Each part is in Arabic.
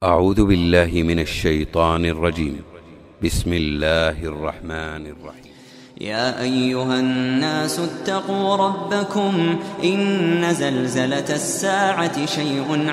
أعوذ بالله من الشيطان الرجيم. بسم الله الرحمن الرحيم. يا أيها الناس اتقوا ربكم إن زلزلة الساعة شيء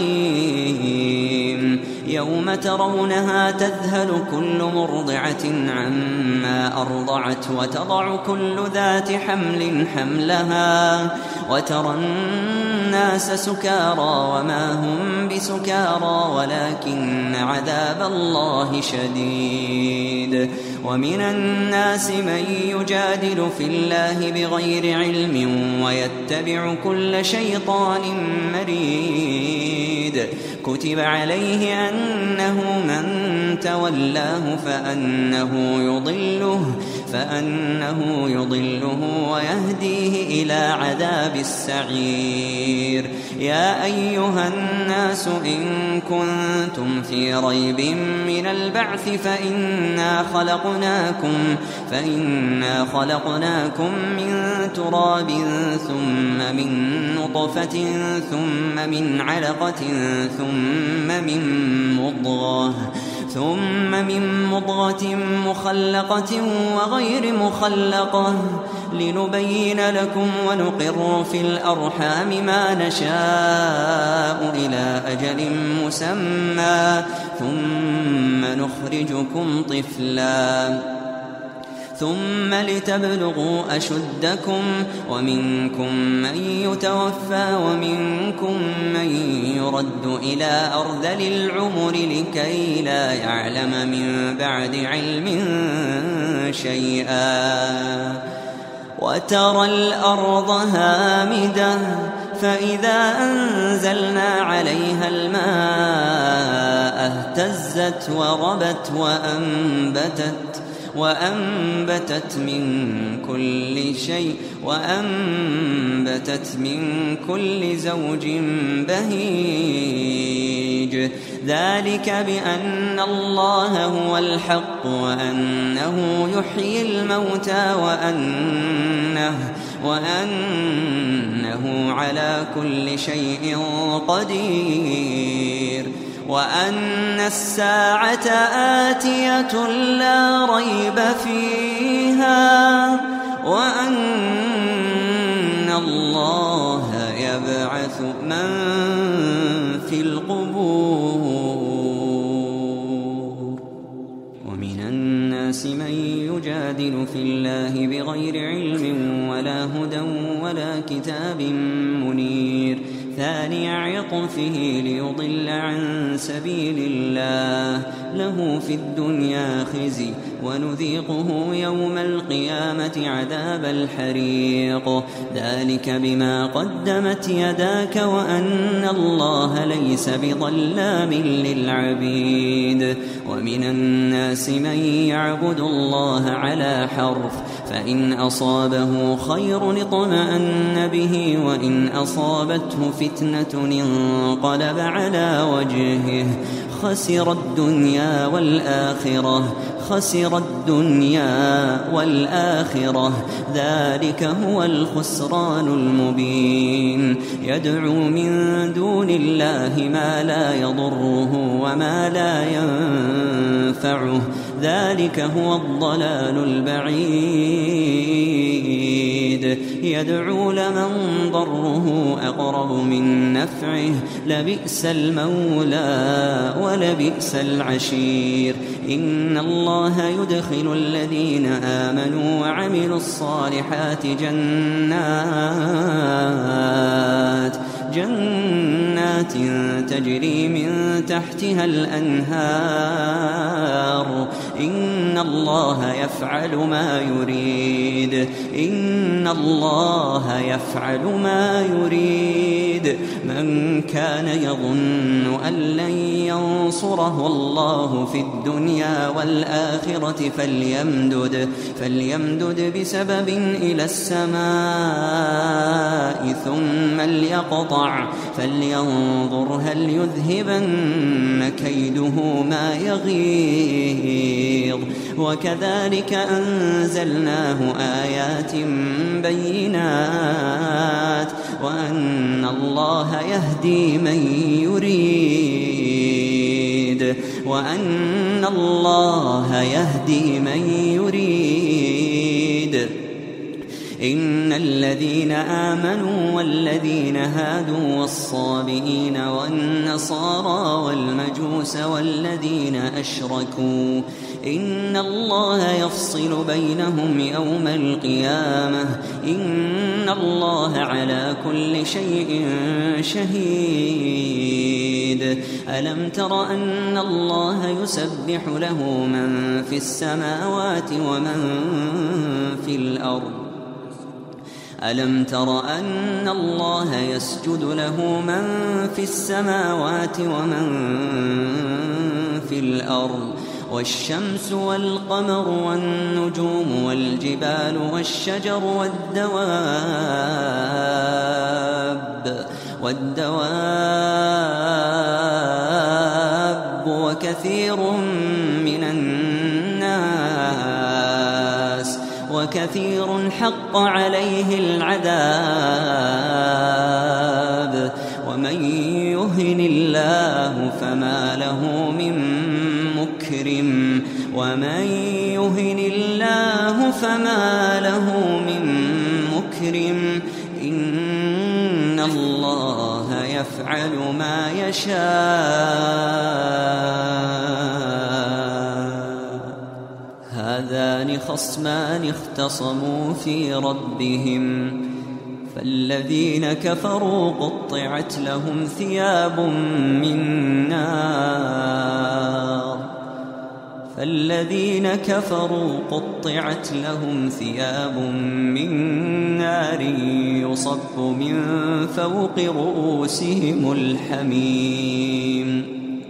عظيم يوم ترونها تذهل كل مرضعة عما أرضعت وتضع كل ذات حمل حملها وترى الناس سكارى وما هم بسكارى ولكن عذاب الله شديد. ومن الناس من يجادل في الله بغير علم ويتبع كل شيطان مريد. كتب عليه أنه من تولاه فأنه يضله ويهديه إلى عذاب السعير. يا أيها الناس إن كنتم في ريب من البعث فإنا خلقناكم من تراب ثم من نطفة ثم من علقة ثم من مضغة مخلقة وغير مخلقة لنبين لكم ونقر في الأرحام ما نشاء إلى أجل مسمى ثم نخرجكم طفلا ثم لتبلغوا أشدكم ومنكم من يتوفى ومنكم من يرد إلى أرذل العمر لكي لا يعلم من بعد علم شيئا. وترى الأرض هامدة فإذا أنزلنا عليها الماء اهتزت وربت وأنبتت من كل زوج بهيج. ذلك بأن الله هو الحق وأنه يحيي الموتى وأنه على كل شيء قدير. وأن الساعة آتية لا ريب فيها وأن الله يبعث من في القبور. ومن الناس من يجادل في الله بغير علم ولا هدى ولا كتاب منير. ثاني عطفه ليضل عن سبيل الله له في الدنيا خزي ونذيقه يوم القيامة عذاب الحريق. ذلك بما قدمت يداك وأن الله ليس بظلام للعبيد. ومن الناس من يعبد الله على حرف فإن أصابه خير اطمأن به وإن أصابته فتنة انقلب على وجهه خسر الدنيا والآخرة ذلك هو الخسران المبين. يدعو من دون الله ما لا يضره وما لا ينفعه ذلك هو الضلال البعيد. يدعو لمن ضره أقرب من نفعه لبئس المولى ولبئس العشير. إن الله يدخل الذين آمنوا وعملوا الصالحات جنات تجري من تحتها الأنهار. إن الله يفعل ما يريد. من كان يظن أن لن ينصره الله في الدنيا والآخرة فليمدد بسبب إلى السماء ثم ليقطع فلينظر هل يذهبن كيده ما يغيظ. وكذلك أنزلناه آيات بينات وأن الله يهدي من يريد يريد وأن الله يهدي من يريد. إن الذين آمنوا والذين هادوا والصابئين والنصارى والمجوس والذين أشركوا إن الله يفصل بينهم يوم القيامة إن الله على كل شيء شهيد. ألم تر أن الله يسبح له من في السماوات ومن في الأرض ألم تر أن الله يسجد له من في السماوات ومن في الأرض والشمس والقمر والنجوم والجبال والشجر والدواب وكثير من الناس وكثير حق عليه العذاب ومن يهن الله فما له من مكرم إن الله يفعل ما يشاء. هذان خصمان اختصموا في ربهم فالذين كفروا قطعت لهم ثياب من نار يصب من فوق رؤوسهم الحميم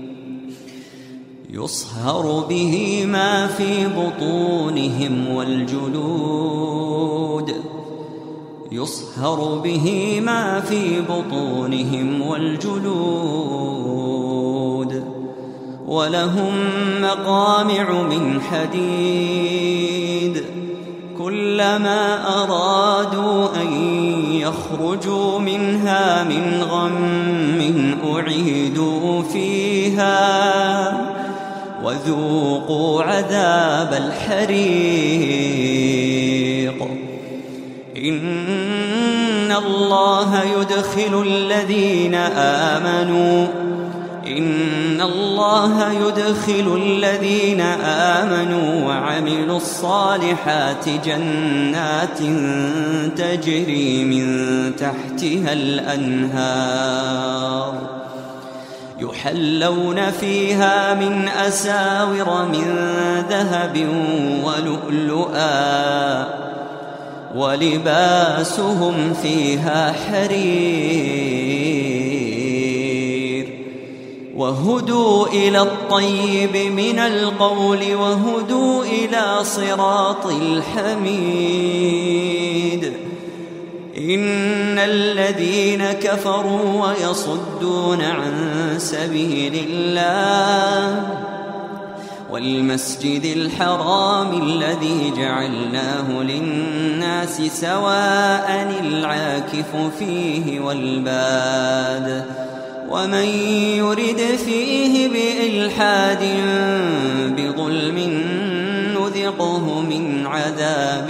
يصهر به ما في بطونهم والجلود ولهم مقامع من حديد كلما أرادوا أن يخرجوا منها من غم أعيدوا فيها وذوقوا عذاب الحريق. إن الله يدخل الذين آمنوا وعملوا الصالحات جنات تجري من تحتها الأنهار يحلون فيها من أساور من ذهب ولؤلؤا ولباسهم فيها حرير وهدوا إلى الطيب من القول وهدوا إلى صراط الحميد. إن الذين كفروا ويصدون عن سبيل الله والمسجد الحرام الذي جعلناه للناس سواء العاكف فيه والباد ومن يرد فيه بإلحاد بظلم نذقه من عذاب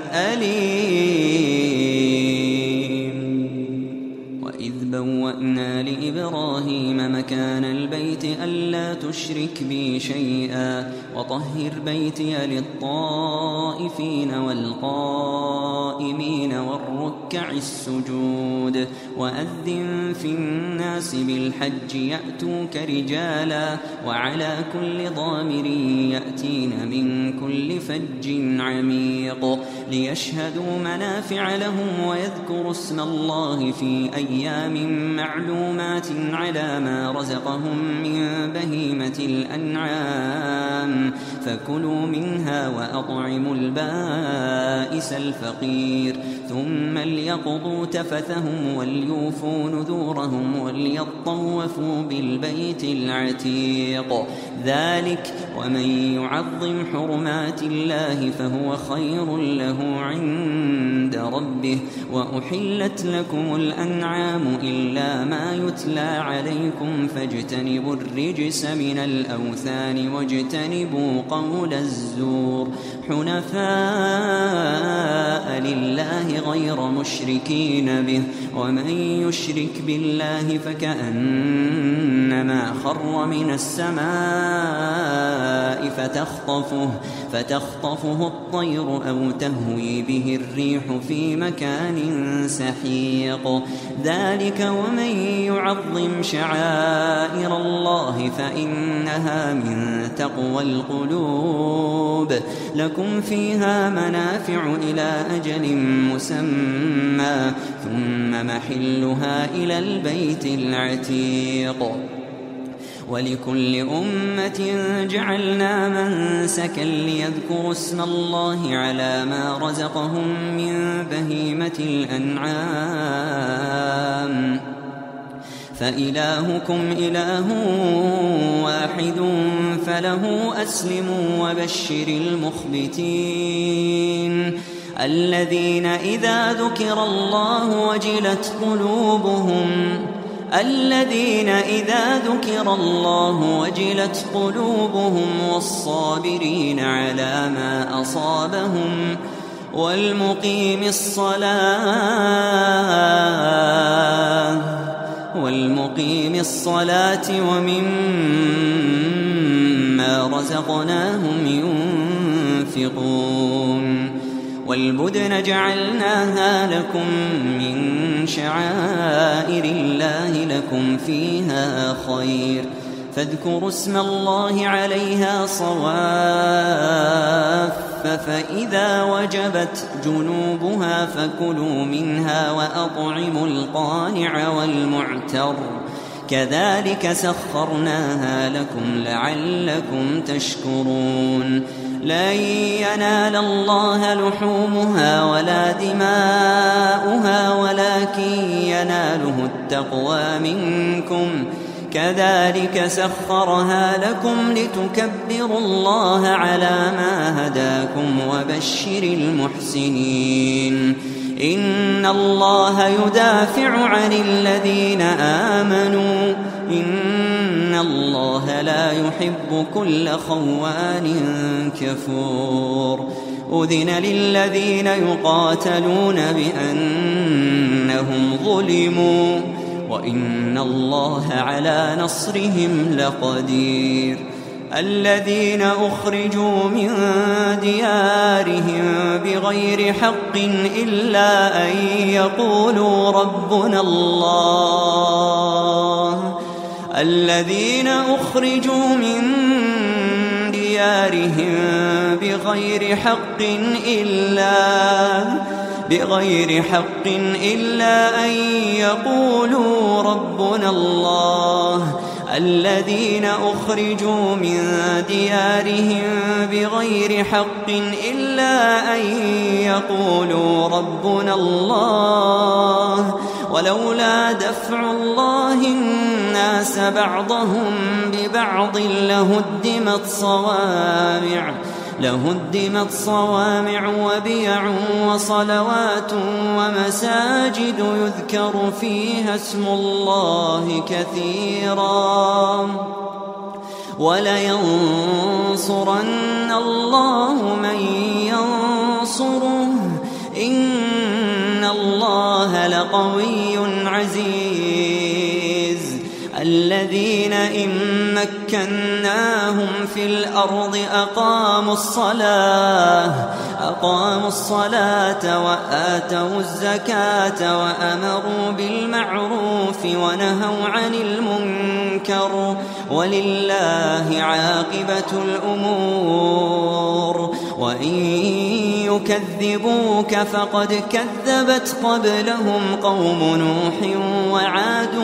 أليم. وإذ بوأنا لإبراهيم مكان البيت ألا تشرك بي شيئا وطهر بيتي للطائفين والقائمين والركع السجود وأذن في الناس بالحج يأتوك رجالا وعلى كل ضامر يأتين من كل فج عميق ليشهدوا منافع لهم ويذكروا اسم الله في أيام معلومات على ما رزقهم من بهيمة الأنعام فكلوا منها وأطعموا البائس الفقير ثم ليقضوا تفثهم وليوفوا نذورهم وليطوفوا بالبيت العتيق ذلك ومن يعظم حرمات الله فهو خير له له عند ربه. وأحلت لكم الأنعام إلا ما يتلى عليكم فاجتنبوا الرجس من الأوثان واجتنبوا قول الزور حنفاء لله غير مشركين به. ومن يشرك بالله فكأنما خر من السماء فتخطفه الطير أو تهوي به الريح في مكان سحيق. ذلك ومن يعظم شعائر الله فإنها من تقوى القلوب. لكم فيها منافع إلى أجل مسمى ثم محلها إلى البيت العتيق. ولكل أمة جعلنا منسكا ليذكروا اسم الله على ما رزقهم من بهيمة الأنعام فإلهكم إله واحد فله أسلموا وبشر المخبتين الذين إذا ذكر الله وجلت قلوبهم والصابرين على ما أصابهم والمقيم الصلاة ومما رزقناهم ينفقون. والبدن جعلناها لكم من شعائر الله لكم فيها خير فاذكروا اسم الله عليها صواف فإذا وجبت جنوبها فكلوا منها وأطعموا القانع والمعتر كذلك سخرناها لكم لعلكم تشكرون. لن ينال الله لحومها ولا دماؤها ولكن يناله التقوى منكم كذلك سخرها لكم لتكبروا الله على ما هداكم وبشر المحسنين. إن الله يدافع عن الذين آمنوا إن الله لا يحب كل خوان كفور. أذن للذين يقاتلون بأنهم ظلموا وإن الله على نصرهم لقدير. الذين أخرجوا من ديارهم بغير حق إلا أن يقولوا ربنا الله. الذين أخرجوا من ديارهم بغير حق إلا أن يقولوا ربنا الله. الذين أخرجوا من ديارهم بغير حق إلا أن يقولوا ربنا الله ولولا دفع الله الناس بعضهم ببعض لهدمت صوامع وبيع وصلوات ومساجد يذكر فيها اسم الله كثيرا ولينصرن الله من ينصره إن الله لقوي عزيز. الذين إن مكناهم في الأرض أقاموا الصلاة وآتوا الزكاة وأمروا بالمعروف ونهوا عن المنكر ولله عاقبة الأمور. وإن يكذبوك فقد كذبت قبلهم قوم نوح وعاد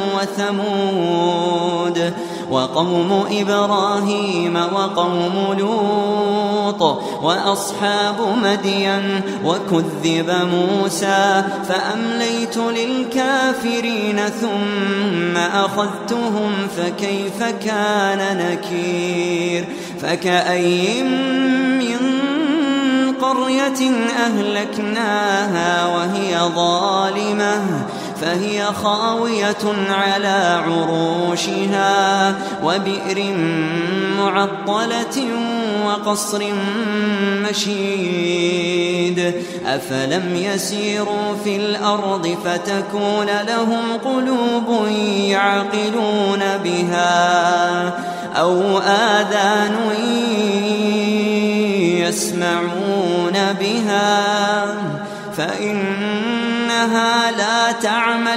وثمود وقوم إبراهيم وقوم لوط وأصحاب مدين وكذب موسى فأمليت للكافرين ثم أخذتهم فكيف كان نكير. فكأي من قرية أهلكناها وهي ظالمة فهي خاوية على عروشها وبئر معطلة وقصر مشيد أفلم يسيروا في الأرض فتكون لهم قلوب يعقلون بها أو آذان يسمعون بها فإنها لا تعمى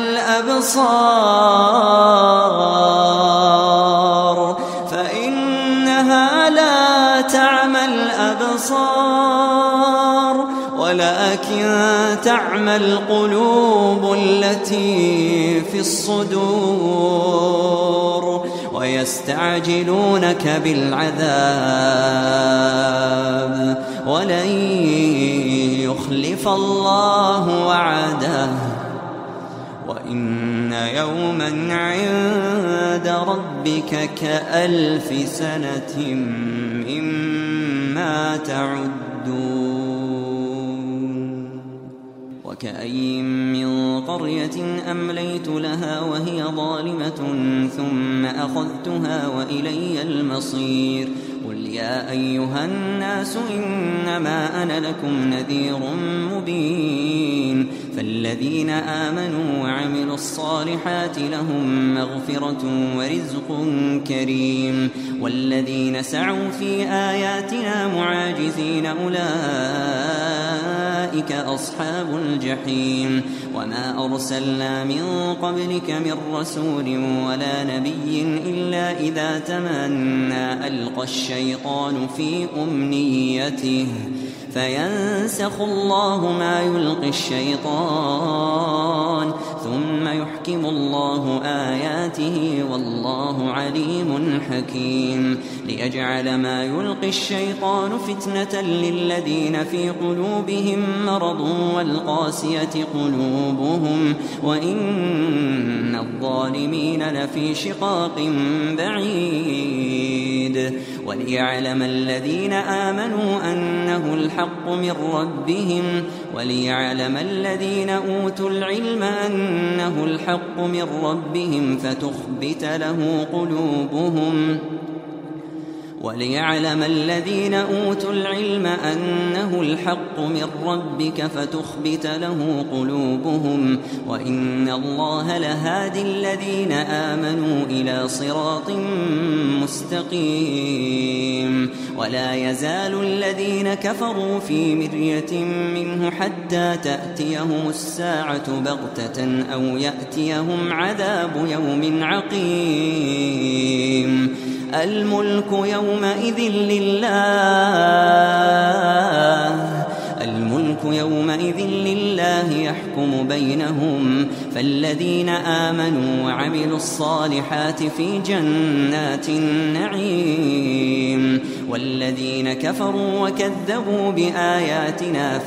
الأبصار ولكن تعمى القلوب التي في الصدور ويستعجلونك بالعذاب ولن يخلف الله وعده وإن يوما عند ربك كألف سنة مما تعدون وكأين من قرية أمليت لها وهي ظالمة ثم أخذتها وإلي المصير قل يا أيها الناس إنما أنا لكم نذير مبين فالذين آمنوا وعملوا الصالحات لهم مغفرة ورزق كريم والذين سعوا في آياتنا معاجزين أولئك أصحاب الجحيم وما أرسلنا من قبلك من رسول ولا نبي إلا إذا تمنى ألقى الشيطان في أمنيته فينسخ الله ما يلقي الشيطان ثم يحكم الله آياته والله عليم حكيم ليجعل ما يلقي الشيطان فتنة للذين في قلوبهم مرض والقاسية قلوبهم وإن الظالمين لفي شقاق بعيد وليعلم الذين آمنوا أنه الحق من ربهم وليعلم الذين أوتوا العلم أنه الحق من ربهم فتخبت له قلوبهم وليعلم الذين أوتوا العلم أنه الحق من ربك فتخبت له قلوبهم وإن الله لهادي الذين آمنوا إلى صراط مستقيم ولا يزال الذين كفروا في مرية منه حتى تأتيهم الساعة بغتة أو يأتيهم عذاب يوم عقيم الملك يومئذ لله يحكم بينهم فالذين آمنوا وعملوا الصالحات في جنات النعيم والذين كفروا وكذبوا بآياتنا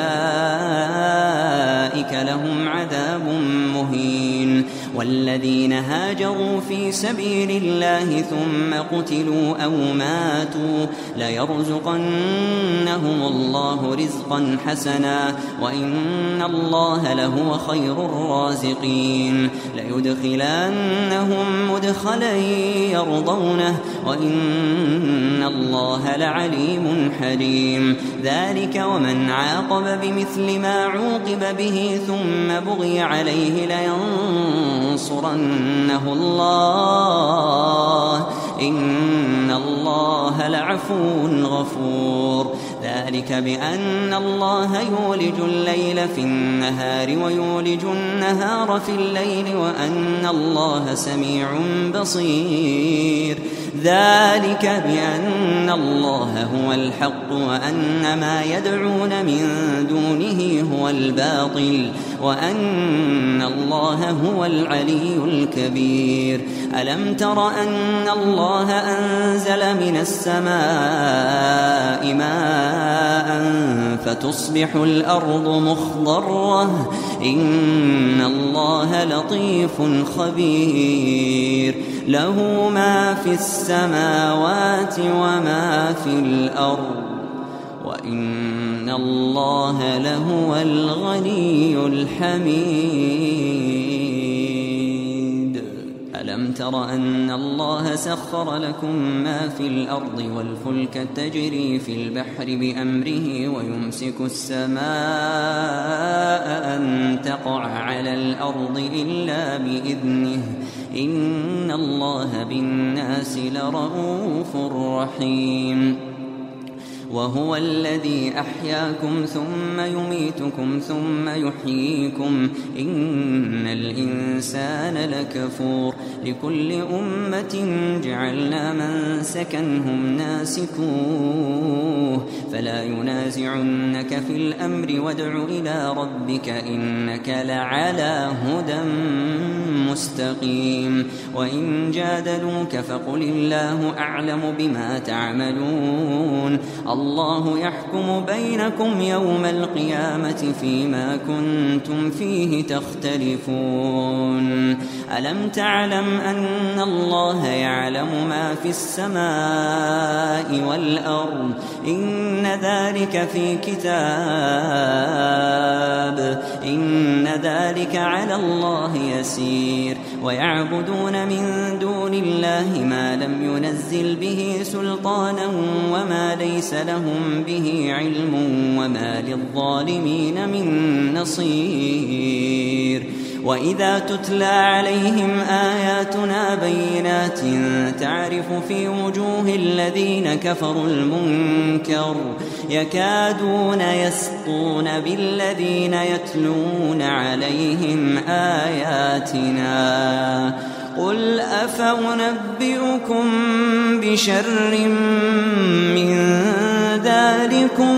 فأولئك لهم عذاب مهين والذين هاجروا في سبيل الله ثم قتلوا أو ماتوا ليرزقنهم الله رزقا حسنا وإن الله لهو خير الرازقين ليدخلنهم مدخلا يرضونه وإن الله لعليم حليم ذلك ومن عاقب بمثل ما عوقب به ثم بغي عليه لينصرنه الله إن الله لعفو غفور ذلك بأن الله يولج الليل في النهار ويولج النهار في الليل وأن الله سميع بصير ذلك بأن الله هو الحق وأن ما يدعون من دونه هو الباطل وأن الله هو العلي الكبير ألم تر أن الله أنزل من السماء ماء فتصبح الأرض مخضرة إن الله لطيف خبير له ما في السماوات وما في الأرض وإن الله لهو الغني الحميد. ألم تر أن الله سخر لكم ما في الأرض والفلك تجري في البحر بأمره ويمسك السماء أن تقع على الأرض إلا بإذنه إن الله بالناس لرءوف رحيم. وهو الذي أحياكم ثم يميتكم ثم يحييكم إن الإنسان لكفور. لكل أمة جعلنا منسكا هم ناسكوه فلا ينازعنك في الأمر وادع إلى ربك إنك لعلى هدى مستقيم. وإن جادلوك فقل الله أعلم بما تعملون. الله يحكم بينكم يوم القيامة فيما كنتم فيه تختلفون. ألم تعلم أن الله يعلم ما في السماء والأرض إن ذلك في كتاب إن ذلك على الله يسير. ويعبدون من دون الله ما لم ينزل به سلطانا وما ليس لهم به علم وما للظالمين من نصير. وإذا تتلى عليهم آياتنا بينات تعرف في وجوه الذين كفروا المنكر يكادون يسطون بالذين يتلون عليهم آياتنا. قل أفأنبئكم بشر من ذلكم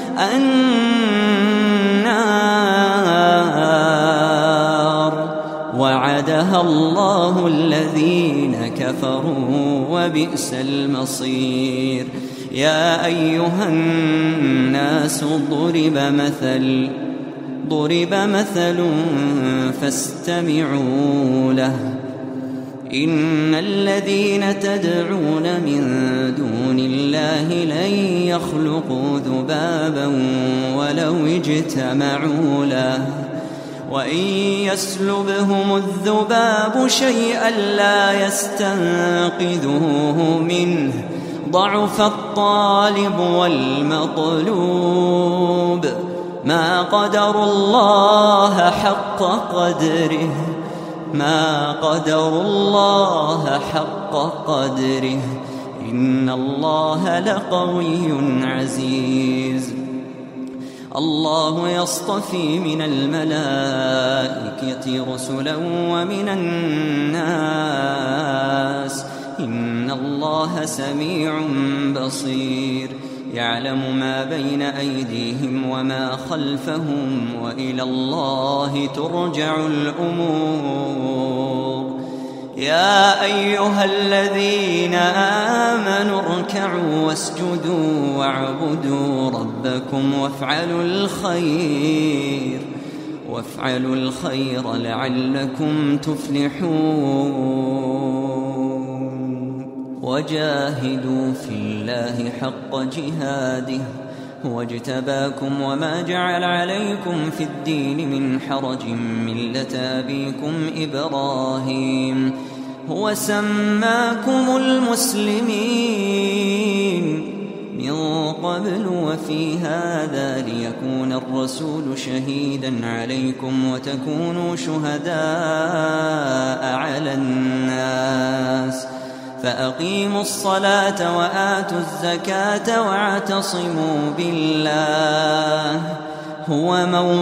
النار وعدها الله الذين كفروا وبئس المصير. يا أيها الناس ضرب مثل فاستمعوا له. إن الذين تدعون من دون الله لن يخلقوا ذبابا ولو اجتمعوا له وإن يسلبهم الذباب شيئا لا يستنقذوه منه ضعف الطالب والمطلوب. ما قدروا الله حق قدره إن الله لقوي عزيز. الله يصطفي من الملائكة رسلا ومن الناس إن الله سميع بصير. يعلم ما بين أيديهم وما خلفهم وإلى الله ترجع الأمور. يا أيها الذين آمنوا اركعوا واسجدوا واعبدوا ربكم وافعلوا الخير لعلكم تفلحون. وجاهدوا في الله حق جهاده هو اجتباكم وما جعل عليكم في الدين من حرج ملة أبيكم إبراهيم هو سماكم المسلمين من قبل وفي هذا ليكون الرسول شهيدا عليكم وتكونوا شهداء على الناس. فأقيموا الصلاة وآتوا الزكاة واعتصموا بالله هو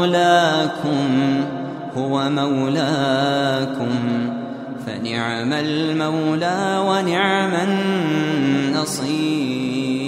مولاكم فنعم المولى ونعم النصير.